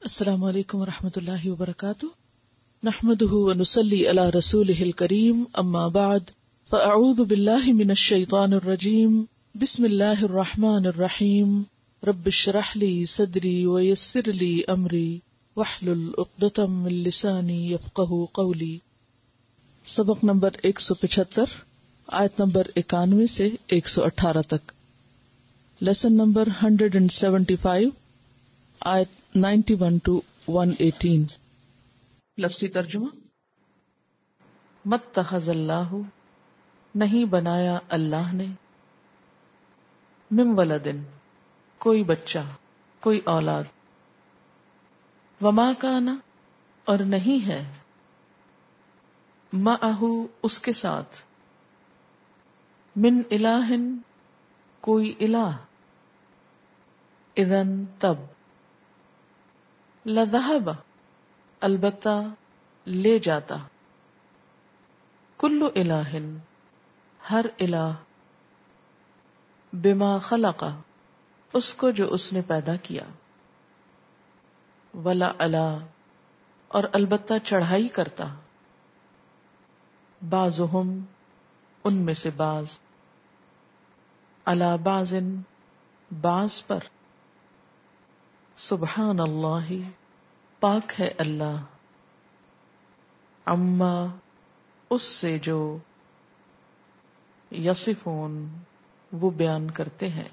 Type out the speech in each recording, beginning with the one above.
السلام علیکم ورحمۃ اللہ وبرکاتہ، نحمده ونصلی علی رسولہ الکریم، اما بعد فاعوذ باللہ من الشیطان الرجیم، بسم اللہ الرحمن الرحیم، رب اشرح لی صدری ویسر لی امری واحلل عقدۃ من لسانی یفقہوا قولی۔ سبق نمبر 175، آیت نمبر 91 سے 118 تک، لیسن نمبر 175، آیت 91 to 118۔ لفظی ترجمہ: متخذ اللہ، نہیں بنایا اللہ نے، من ولدن، کوئی بچہ، کوئی اولاد، وما کان، اور نہیں ہے، معہ، اس کے ساتھ، من الہ، کوئی الہ، اذن، تب، لذہب، البتہ لے جاتا، کل الہ، ہر الہ، بما خلق، اس کو جو اس نے پیدا کیا، ولا علا، اور البتہ چڑھائی کرتا، بعضہم، ان میں سے بعض، علی بعض، بعض پر، سبحان اللہ، پاک ہے اللہ، عما، اس سے جو، یصفون، وہ بیان کرتے ہیں،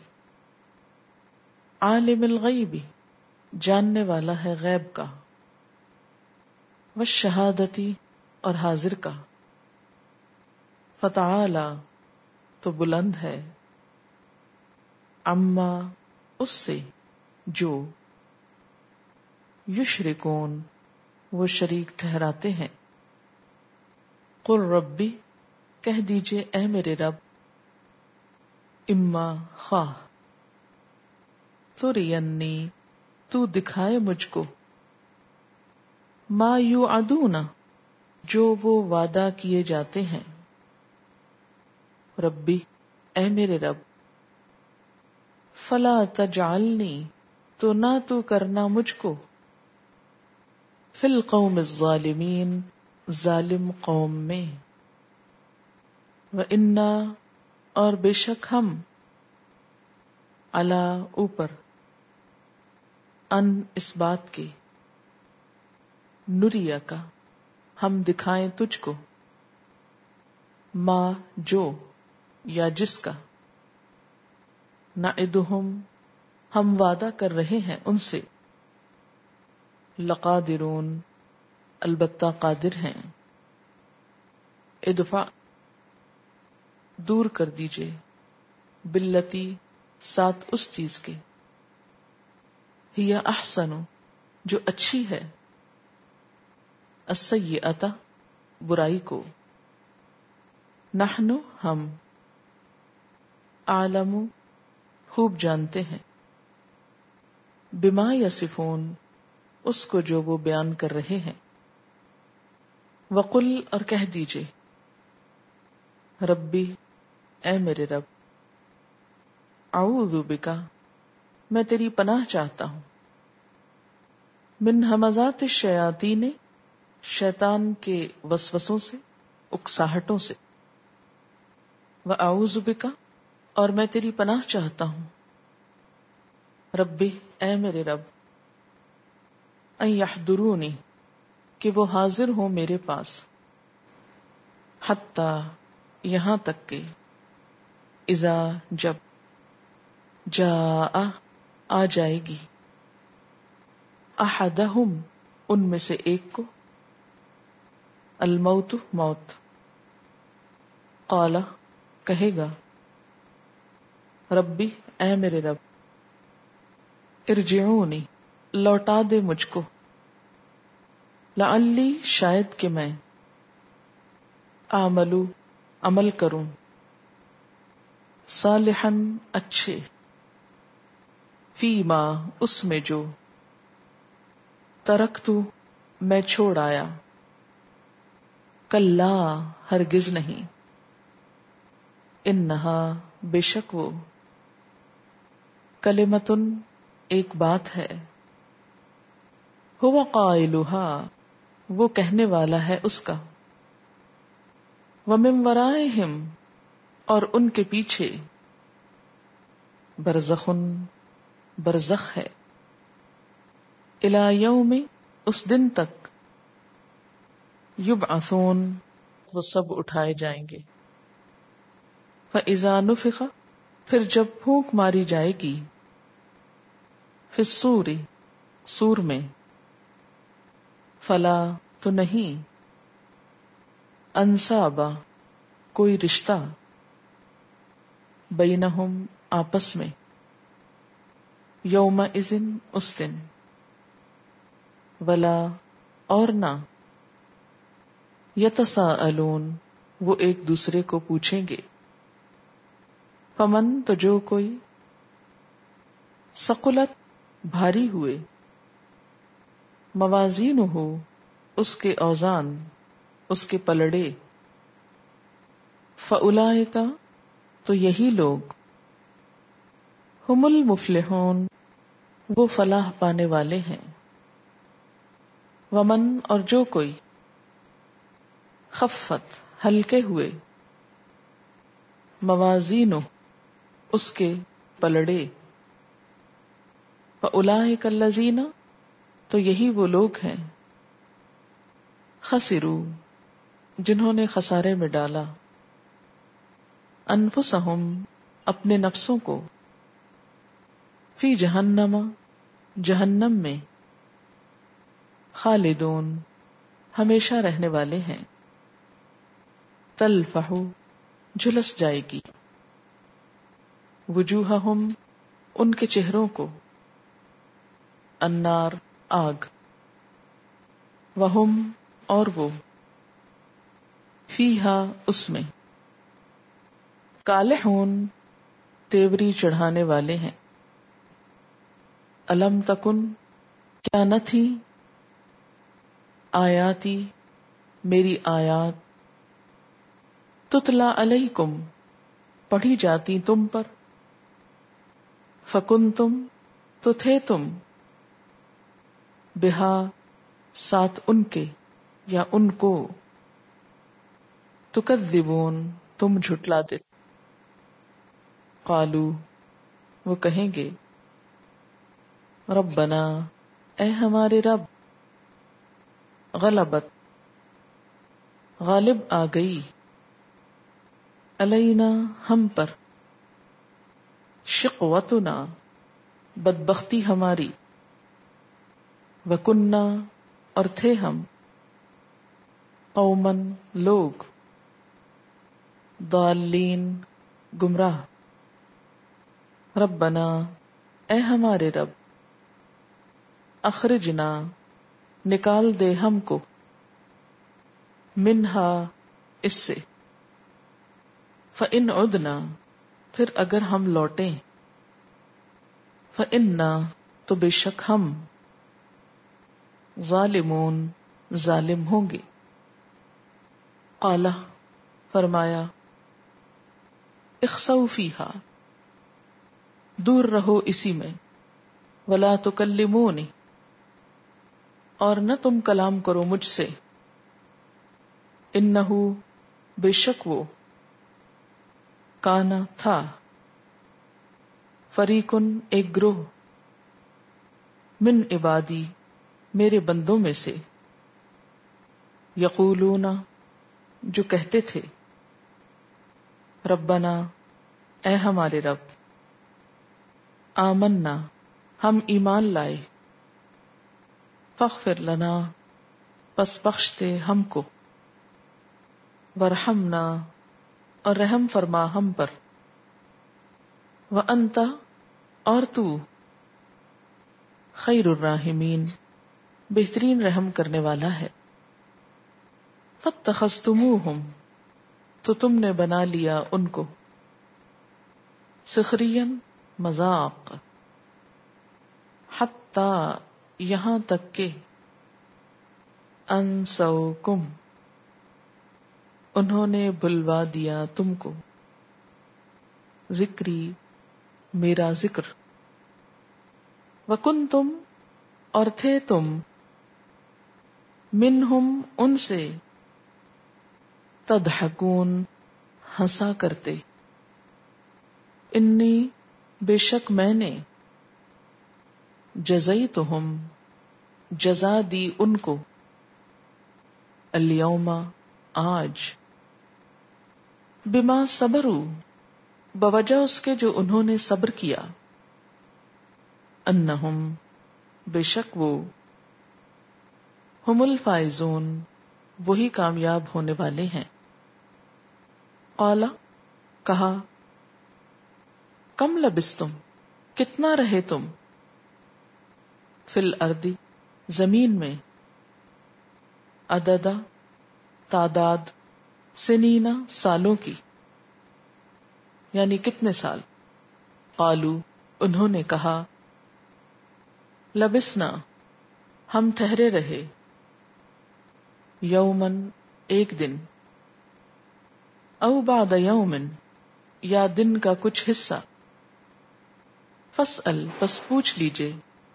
عالم الغیب، جاننے والا ہے غیب کا، والشہادتی، اور حاضر کا، فتعالی، تو بلند ہے، عما، اس سے جو، یشرکون، وہ شریک ٹھہراتے ہیں، قل ربی، کہہ دیجئے اے میرے رب، اما، خواہ، ترینی، تو دکھائے مجھ کو، ما یوعدون، جو وہ وعدہ کیے جاتے ہیں، ربی، اے میرے رب، فلا تجعلنی، تو نہ تو کرنا مجھ کو، فی القوم الظالمین، ظالم قوم میں، وَإِنَّا، اور بے شک ہم، علی، اوپر، ان، اس بات کے، نریک، ہم دکھائیں تجھ کو، ما، جو، یا جس کا، نعدہم، ہم وعدہ کر رہے ہیں ان سے، لقادرون، البتہ قادر ہیں، ادفع، دور کر دیجئے، باللتی، ساتھ اس چیز کے، ہی احسن، جو اچھی ہے، السیئۃ، برائی کو، نحن، ہم، اعلم، خوب جانتے ہیں، بما یصفون، اس کو جو وہ بیان کر رہے ہیں، وقل، اور کہہ دیجئے، ربی، اے میرے رب، اعوذ بک، میں تیری پناہ چاہتا ہوں، من ہمزات الشیاطین، شیطان کے وسوسوں سے، اکساہٹوں سے، واعوذ بک، اور میں تیری پناہ چاہتا ہوں، ربی، اے میرے رب، ان یحضرونی، کہ وہ حاضر ہوں میرے پاس، حتی، یہاں تک کہ، اذا، جب، جاء، آ جائے گی، احدہم، ان میں سے ایک کو، الموت، موت، قال، کہے گا، ربی، اے میرے رب، ارجعونی، لوٹا دے مجھ کو، لعلی، شاید کہ میں، اعملو، عمل کروں، صالحاً، اچھے، فیما، اس میں جو، ترکتو، میں چھوڑ آیا، کلا، ہرگز نہیں، انہا، بے شک وہ، کلمتن، ایک بات ہے، ہوا قائلها، وہ کہنے والا ہے اس کا، ومن ورائہم، اور ان کے پیچھے، برزخن، برزخ ہے، الی یوم، اس دن تک، یبعثون، وہ سب اٹھائے جائیں گے، فاذا نفخ، پھر جب پھونک ماری جائے گی، فی الصور، سور میں، فلا، تو نہیں، انصابا، کوئی رشتہ، بینہم، آپس میں، یومئذ، اس دن، ولا، اور نہ، یتساءلون، وہ ایک دوسرے کو پوچھیں گے، فمن، تو جو کوئی، ثقلت، بھاری ہوئے، موازینہ، اس کے اوزان، اس کے پلڑے، فاولئک، تو یہی لوگ، ہم المفلحون، وہ فلاح پانے والے ہیں، ومن، اور جو کوئی، خفت، ہلکے ہوئے، موازینہ، اس کے پلڑے، فاولئک الذین، تو یہی وہ لوگ ہیں، خسروا، جنہوں نے خسارے میں ڈالا، انفسہم، اپنے نفسوں کو، فی جہنم، جہنم میں، خالدون، ہمیشہ رہنے والے ہیں، تلفح، جھلس جائے گی، وجوہہم، ان کے چہروں کو، النار، آگ، وہم، اور وہ، فیہا، اس میں، کالحون، تیوری چڑھانے والے ہیں، الم تکن، کیا نہ تھی، آیاتی، میری آیات، تتلا علیکم، پڑھی جاتی تم پر، فکنتم، تو تھے تم، بہا، ساتھ ان کے، یا ان کو، تکذبون، تم جھٹلا دے، قالو، وہ کہیں گے، ربنا، اے ہمارے رب، غلبت، غالب آ گئی، علینا، ہم پر، شقوتنا، بدبختی ہماری، وکننا، اور تھے ہم، قومن، لوگ، ضالین، گمراہ، ربنا، اے ہمارے رب، اخرجنا، نکال دے ہم کو، منہا، اس سے، فإن عدنا، پھر اگر ہم لوٹیں، فإنا، تو بے شک ہم، ظالمون، ظالم ہوں گے، قال، فرمایا، اخسؤ فیہا، دور رہو اسی میں، ولا تکلمونی، اور نہ تم کلام کرو مجھ سے، انہو، بے شک وہ، کانا، تھا، فریقن، ایک گروہ، من عبادی، میرے بندوں میں سے، یقولون، جو کہتے تھے، ربنا، اے ہمارے رب، آمنا، ہم ایمان لائے، فاغفر لنا، پس بخش دے ہم کو، ورحمنا، اور رحم فرما ہم پر، وانت، اور تو، خیر الراحمین، بہترین رحم کرنے والا ہے، فاتخذتموہم، تو تم نے بنا لیا ان کو، سخریا، مذاق، حتی، یہاں تک کہ، انسوکم، انہوں نے بھلوا دیا تم کو، ذکری، میرا ذکر، وکنتم، اور تھے تم، منہم ان سے، تضحکون ہنسا کرتے، انی بے شک میں نے، جزیتہم جزا دی ان کو، الیوم آج، بما صبروا بوجہ اس کے جو انہوں نے صبر کیا، انہم بے شک وہ، ہم الفائزون وہی کامیاب ہونے والے ہیں۔ قال کہا، کم لبستم کتنا رہے تم، فی الارض زمین میں، عددا تعداد، سنینا سالوں کی، یعنی کتنے سال۔ قالو انہوں نے کہا، لبسنا ہم ٹھہرے رہے، یومن ایک دن، او بعد یومن یا دن کا کچھ حصہ، فاسأل پس پوچھ لیجئے،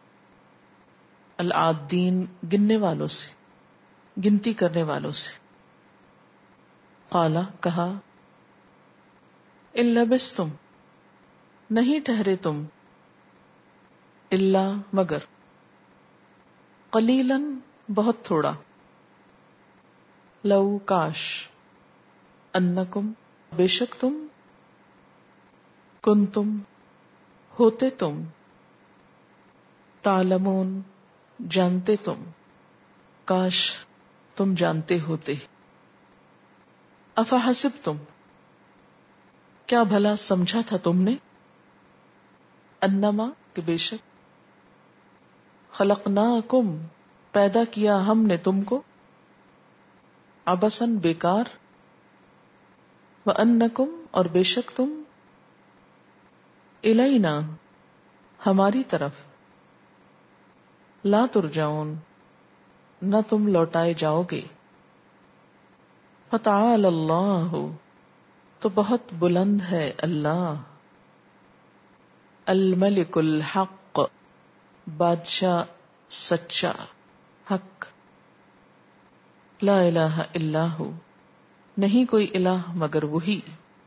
العادین گننے والوں سے، گنتی کرنے والوں سے۔ قالا کہا، ان لبستم نہیں ٹھہرے تم، الا مگر، قلیلاً بہت تھوڑا، لو کاش، انکم بے شک تم، کنتم ہوتے تم، تعلمون جانتے تم، کاش تم جانتے ہوتے۔ افحسبتم کیا بھلا سمجھا تھا تم نے، انما کہ بے شک، خلقناکم پیدا کیا ہم نے تم کو، عبثاً بیکار، وانکم اور بے شک تم، الینا ہماری طرف، لا ترجعون نہ تم لوٹائے جاؤ گے۔ فتعالی اللہ تو بہت بلند ہے اللہ، الملک الحق بادشاہ سچا حق، لا الہ الا ہو نہیں کوئی الہ مگر وہی،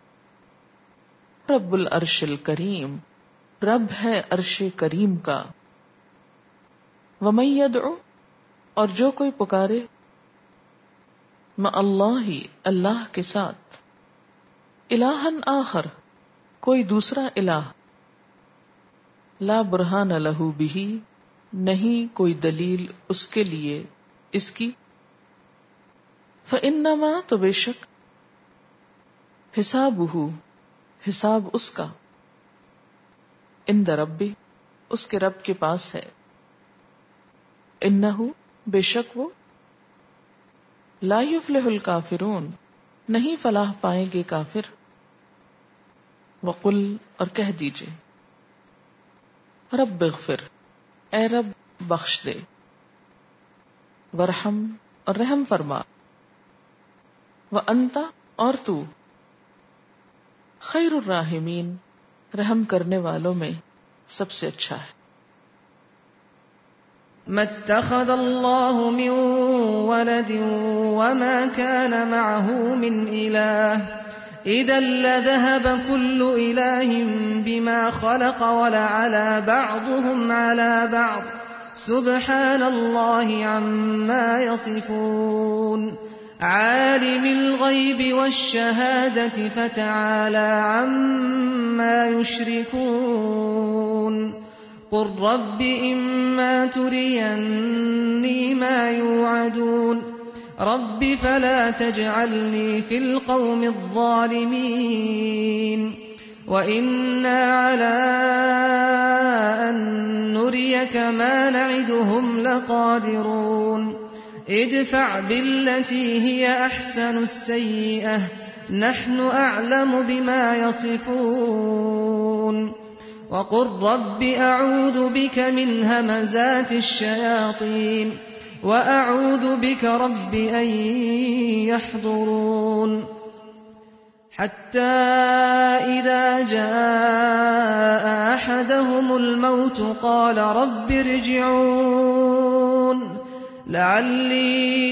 رب العرش الکریم رب ہے عرش کریم کا، ومن یدعو اور جو کوئی پکارے، مع اللہ اللہ کے ساتھ، الہا آخر کوئی دوسرا الہ، لا برہان لہ بہ نہیں کوئی دلیل اس کے لیے اس کی، فانما تو بے شک، حسابہ حساب اس کا، عند ربی اس کے رب کے پاس ہے، انہ بے شک وہ، لا یفلح الکافرون نہیں فلاح پائیں گے کافر، وقل اور کہہ دیجئے، رب اغفر اے رب بخش دے، ورحم اور رحم فرما، وانت اور تو، خیر الراحمین رحم کرنے والوں میں سب سے اچھا ہے۔ ما اتخذ الله من ولد وما كان معه من إله إذا لذهب كل إله بما خلق ولعلى بعضهم على بعض سبحان الله عما يصفون عالم الغيب والشهادة فتعالى عما يشركون قل رب إما تريني ما يوعدون رب فلا تجعلني في القوم الظالمين وإنا على أن نريك ما نعدهم لقادرون ادفع بالتي هي أحسن السيئة نحن أعلم بما يصفون وقل رب أعوذ بك من همزات الشياطين وأعوذ بك رب أن يحضرون حتى إذا جاء أحدهم الموت قال رب ارجعون لعلي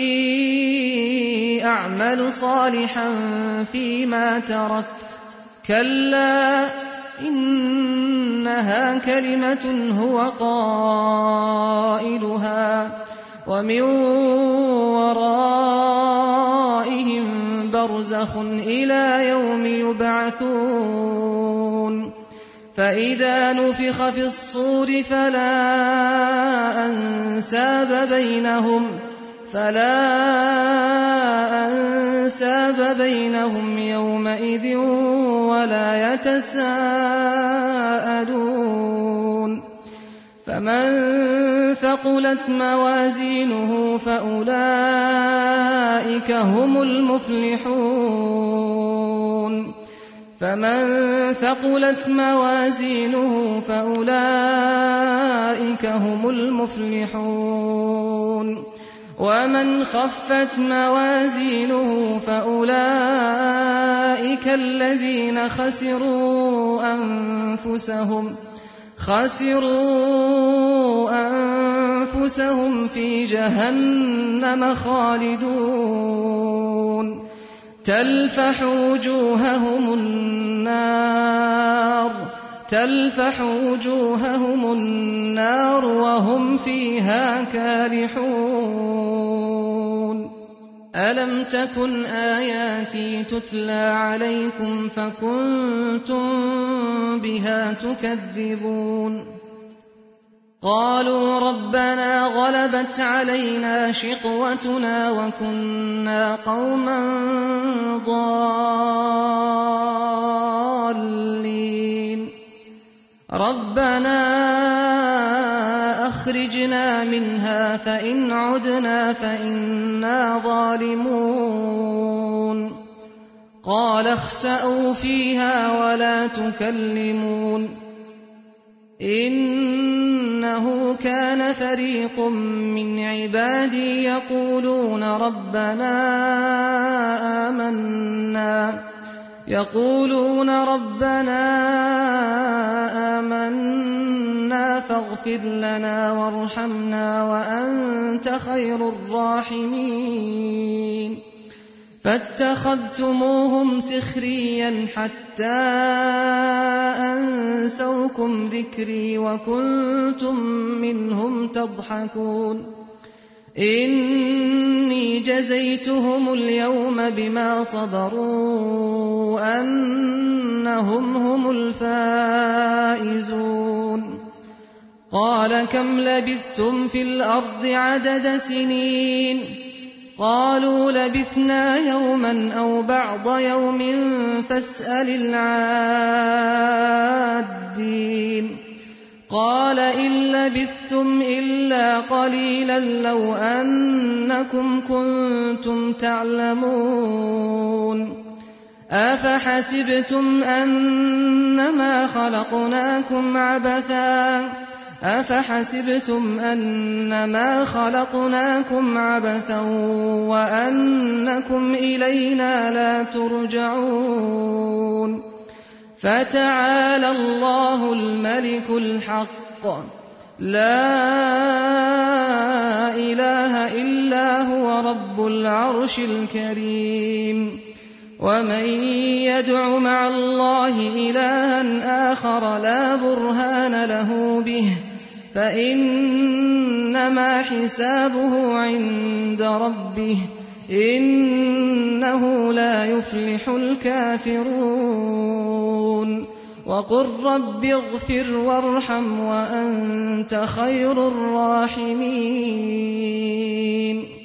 أعمل صالحا فيما تركت كلا إنها كلمة هو قائلها ومن ورائهم برزخ إلى يوم يبعثون فإذا نفخ في الصور فلا أنساب بينهم يومئذ ولا يتساءلون فمن ثقلت موازينه فأولئك هم المفلحون ومن خفت موازينه فأولئك الذين خسروا أنفسهم في جهنم خالدون تلفح وجوههم النار وهم فيها كالحون ألم تكن آياتي تتلى عليكم فكنتم بها تكذبون قالوا ربنا غلبت علينا شقوتنا وكنا قوما ضالين ربنا أخرجنا منها فإن عدنا فإنا ظالمون قال اخسأوا فيها ولا تكلمون إنه كان فريق من عبادي يقولون ربنا آمنا فاغفر لنا وارحمنا وأنت خير الراحمين فاتخذتموهم سخريا حتى أنسوكم ذكري وكنتم منهم تضحكون إني جزيتهم اليوم بما صبروا أنهم هم الفائزون قال كم لبثتم في الأرض عدد سنين قالوا لبثنا يوما أو بعض يوم فاسأل العادين قال إن لبثتم إلا قليلا لو أنكم كنتم تعلمون أفحسبتم أنما خلقناكم عبثا وأنكم إلينا لا ترجعون فتعالى الله الملك الحق لا إله إلا هو رب العرش الكريم ومن يدع مع الله إلها آخر لا برهان له به فإنما حسابه عند ربه إنه لا يفلح الكافرون وقل رب اغفر وارحم وأنت خير الراحمين